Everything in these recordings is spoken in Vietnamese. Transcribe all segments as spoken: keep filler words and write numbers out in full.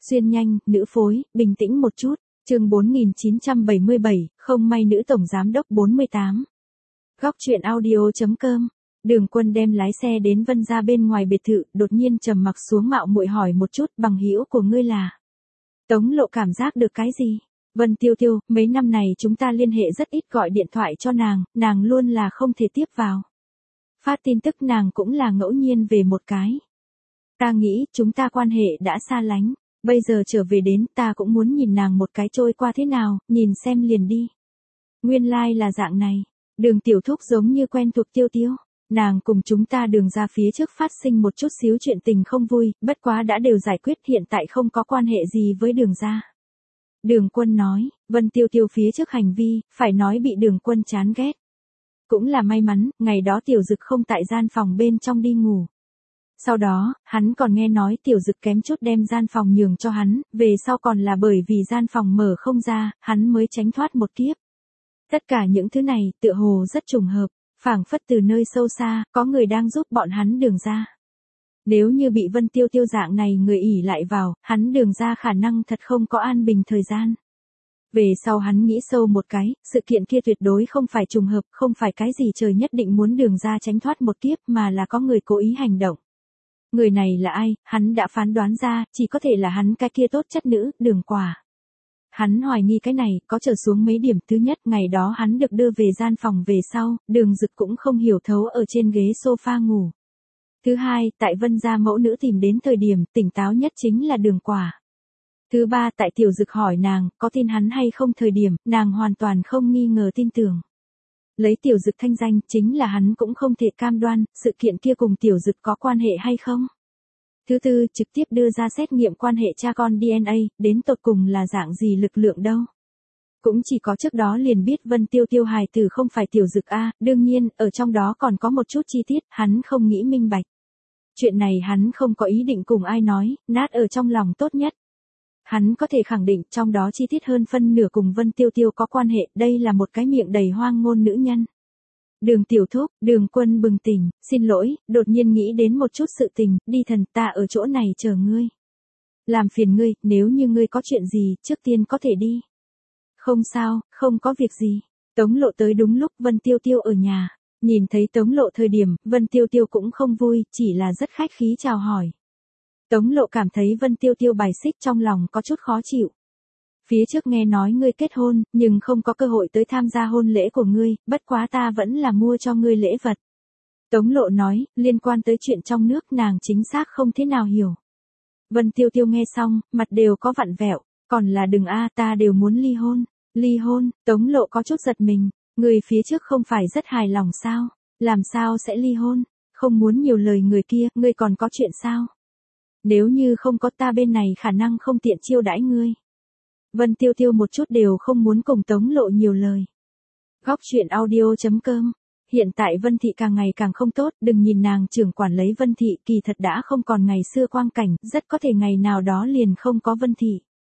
Xuyên nhanh, nữ phối, bình tĩnh một chút. Chương bốn nghìn chín trăm bảy mươi bảy, không may nữ tổng giám đốc bốn mươi tám. Góc truyện audio.com. Đường Quân đem lái xe đến Vân gia bên ngoài biệt thự, đột nhiên trầm mặc xuống mạo muội hỏi một chút, bằng hữu của ngươi là? Tống Lộ cảm giác được cái gì? Vân Tiêu Tiêu, mấy năm này chúng ta liên hệ rất ít, gọi điện thoại cho nàng, nàng luôn là không thể tiếp vào. Phát tin tức nàng cũng là ngẫu nhiên về một cái. Ta nghĩ chúng ta quan hệ đã xa lánh, bây giờ trở về đến ta cũng muốn nhìn nàng một cái trôi qua thế nào, nhìn xem liền đi. Nguyên lai like là dạng này, Đường tiểu thúc giống như quen thuộc Tiêu Tiêu. Nàng cùng chúng ta Đường ra phía trước phát sinh một chút xíu chuyện tình không vui, bất quá đã đều giải quyết, hiện tại không có quan hệ gì với Đường ra. Đường Quân nói, Vân Tiêu Tiêu phía trước hành vi, phải nói bị Đường Quân chán ghét. Cũng là may mắn, ngày đó Tiểu Dực không tại gian phòng bên trong đi ngủ. Sau đó, hắn còn nghe nói Tiểu Dực kém chút đem gian phòng nhường cho hắn, về sau còn là bởi vì gian phòng mở không ra, hắn mới tránh thoát một kiếp. Tất cả những thứ này, tựa hồ rất trùng hợp, phảng phất từ nơi sâu xa, có người đang giúp bọn hắn Đường ra. Nếu như bị Vân Tiêu Tiêu dạng này người ỷ lại vào, hắn Đường ra khả năng thật không có an bình thời gian. Về sau hắn nghĩ sâu một cái, sự kiện kia tuyệt đối không phải trùng hợp, không phải cái gì trời nhất định muốn Đường ra tránh thoát một kiếp, mà là có người cố ý hành động. Người này là ai, hắn đã phán đoán ra, chỉ có thể là hắn cái kia tốt chất nữ, Đường Quả. Hắn hoài nghi cái này, có trở xuống mấy điểm. Thứ nhất, ngày đó hắn được đưa về gian phòng về sau, Đường Dực cũng không hiểu thấu ở trên ghế sofa ngủ. Thứ hai, tại Vân gia mẫu nữ tìm đến thời điểm, tỉnh táo nhất chính là Đường Quả. Thứ ba, tại Tiểu Dực hỏi nàng, có tin hắn hay không thời điểm, nàng hoàn toàn không nghi ngờ tin tưởng. Lấy Tiểu Dực thanh danh, chính là hắn cũng không thể cam đoan, sự kiện kia cùng Tiểu Dực có quan hệ hay không. Thứ tư, trực tiếp đưa ra xét nghiệm quan hệ cha con đê en a, đến tột cùng là dạng gì lực lượng đâu. Cũng chỉ có trước đó liền biết Vân Tiêu Tiêu hài tử không phải Tiểu Dực a, đương nhiên, ở trong đó còn có một chút chi tiết, hắn không nghĩ minh bạch. Chuyện này hắn không có ý định cùng ai nói, nát ở trong lòng tốt nhất. Hắn có thể khẳng định trong đó chi tiết hơn phân nửa cùng Vân Tiêu Tiêu có quan hệ, đây là một cái miệng đầy hoang ngôn nữ nhân. Đường tiểu thúc, Đường Quân bừng tỉnh, xin lỗi, đột nhiên nghĩ đến một chút sự tình, đi thần, ta ở chỗ này chờ ngươi. Làm phiền ngươi, nếu như ngươi có chuyện gì, trước tiên có thể đi. Không sao, không có việc gì. Tống Lộ tới đúng lúc, Vân Tiêu Tiêu ở nhà. Nhìn thấy Tống Lộ thời điểm, Vân Tiêu Tiêu cũng không vui, chỉ là rất khách khí chào hỏi. Tống Lộ cảm thấy Vân Tiêu Tiêu bài xích, trong lòng có chút khó chịu. Phía trước nghe nói ngươi kết hôn, nhưng không có cơ hội tới tham gia hôn lễ của ngươi, bất quá ta vẫn là mua cho ngươi lễ vật. Tống Lộ nói, liên quan tới chuyện trong nước nàng chính xác không thế nào hiểu. Vân Tiêu Tiêu nghe xong, mặt đều có vặn vẹo, còn là đừng a, ta đều muốn ly hôn. Ly hôn, Tống Lộ có chút giật mình, người phía trước không phải rất hài lòng sao, làm sao sẽ ly hôn, không muốn nhiều lời người kia, ngươi còn có chuyện sao? Nếu như không có ta bên này khả năng không tiện chiêu đãi ngươi. Vân Tiêu Tiêu một chút đều không muốn cùng Tống Lộ nhiều lời. Góc truyện audio.com. Hiện tại Vân Thị càng ngày càng không tốt, đừng nhìn nàng trưởng quản lấy Vân Thị, kỳ thật đã không còn ngày xưa quang cảnh, rất có thể ngày nào đó liền không có Vân Thị.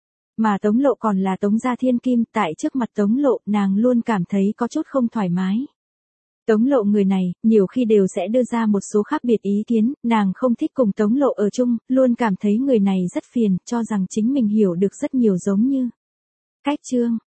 Mà Tống Lộ còn là Tống gia thiên kim, tại trước mặt Tống Lộ, nàng luôn cảm thấy có chút không thoải mái. Tống Lộ người này, nhiều khi đều sẽ đưa ra một số khác biệt ý kiến, nàng không thích cùng Tống Lộ ở chung, luôn cảm thấy người này rất phiền, cho rằng chính mình hiểu được rất nhiều giống như. Cách chương,